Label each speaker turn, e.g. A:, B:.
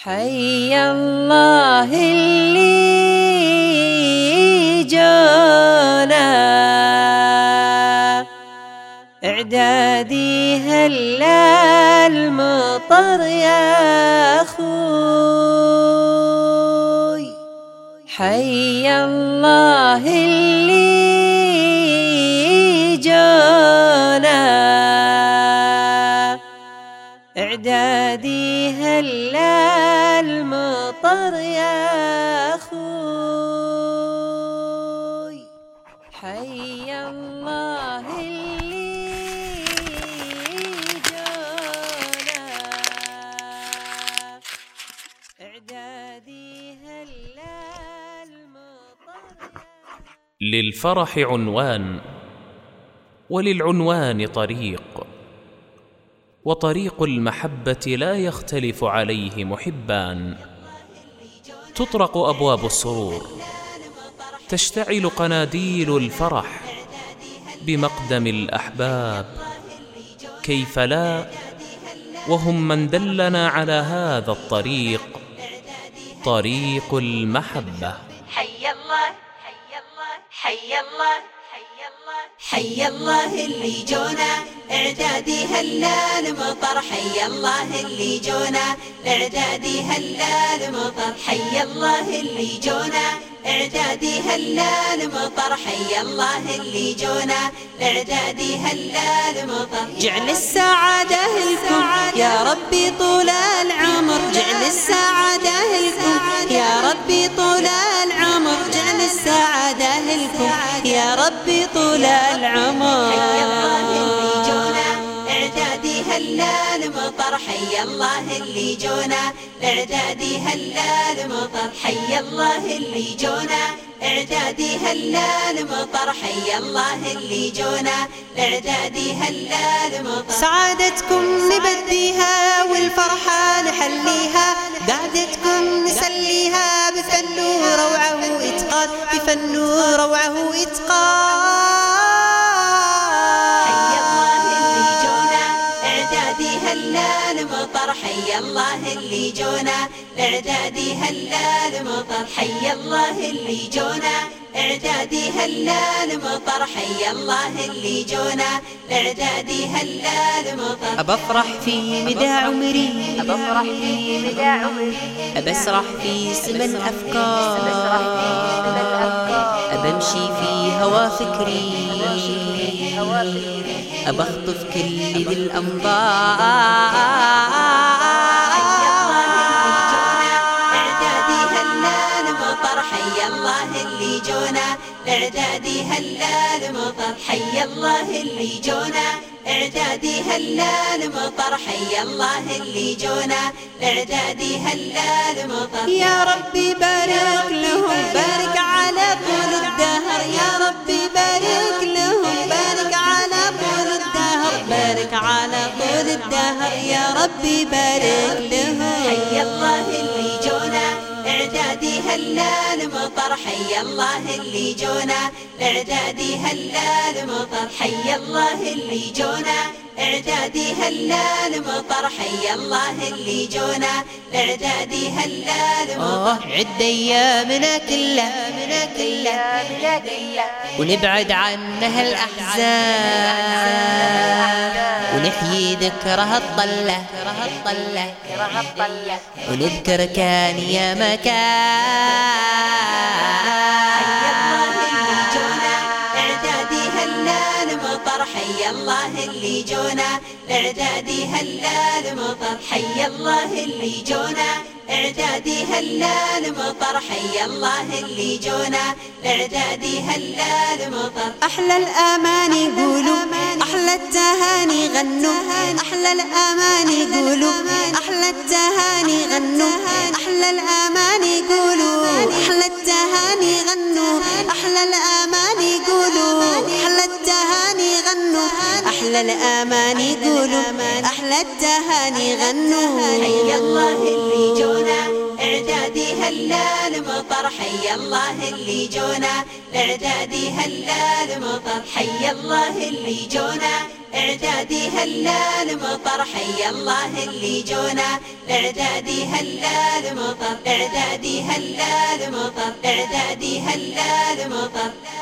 A: حي الله اللي جانا إعدادي هلا المطر يا أخوي. حي الله اللي جانا إعدادي هلا المطر يا أخوي. حي الله اللي جانا إعدادي هلا المطر.
B: للفرح عنوان، وللعنوان طريق، وطريق المحبة لا يختلف عليه محبان. تطرق أبواب السرور، تشتعل قناديل الفرح بمقدم الأحباب. كيف لا وهم من دلنا على هذا الطريق، طريق المحبة.
C: حي الله حي الله حي الله حي الله اللي جونا إعدادي هلا المطر. حي الله اللي جونا إعدادي هلا المطر. حي الله اللي جونا إعدادي هلا المطر. حي الله اللي جونا إعدادي هلا المطر. جعل السعادة لكم يا ربي طول العمر. جعل السعادة لكم يا ربي طول العمر. جعل السعادة لكم يا ربي طول العمر. حي الله اللي جونا إعدادي هلا المطر. حي الله اللي جونا إعدادي هلا المطر. حي الله اللي جونا إعدادي هلا المطر. حي الله اللي جونا إعدادي هلا المطر.
A: سعادتكم نبديها والفرحة نحليها، قعدتكم نسليها بفن وروعة وإتقان، بفن وروعة وإتقان.
C: حي الله اللي جونا إعدادي هلا المطر. حي الله اللي جونا إعدادي هلا المطر. حي الله اللي جونا إعدادي هلا المطر. حي الله اللي جونا إعدادي هلا المطر.
A: أبفرح في مدى عمري،
C: أبفرح في مدى عمري،
A: أبسرح في سما الأفكار، أبمشي في هوا فكري، أبخطف كل ذي الأنظار.
C: حي الله اللي جونا إعدادي هلا المطر. حي الله اللي جونا إعدادي هلا المطر. حي الله اللي جونا إعدادي هلا المطر.
A: يا ربي بارك لهم، بارك على طول الدهر. يا ربي بارك لهم، بارك على طول الدهر، بارك على طول الدهر. يا ربي بارك لهم.
C: حي الله اللي جونا إعدادي هلا المطر. حي الله اللي جونا إعدادي هلا المطر. حي الله اللي جونا إعدادي هلا المطر. حي الله اللي جونا إعدادي هلا المطر.
A: عد أيامنا كلها ونبعد عنها الأحزان، ونحيي ذكرها الطلة ونذكر كان يا مكان.
C: حي الله اللي جونا إعدادي هلا المطر. حي الله اللي جونا إعدادي هلا المطر. حي الله اللي جونا إعدادي هلا المطر. حي الله اللي جونا إعدادي هلا المطر.
A: أحلى الأماني قولوا، أحلى التهاني غنوا، أحلى الأماني قولوا، أحلى التهاني غنوا، أحلى الأماني قولوا، أحلى التهاني غنوا، أحلى الأماني قولوا، أحلى التهاني غنوا، أحلى الأماني قولوا، أحلى التهاني غنوا.
C: حي الله اللي جونا إعدادي هلا المطر. حي الله اللي جونا إعدادي هلا المطر. حي الله اللي جونا إعدادي هلال مطر، حي الله اللي جونا إعدادي هلال مطر، إعدادي هلال مطر، إعدادي هلال مطر.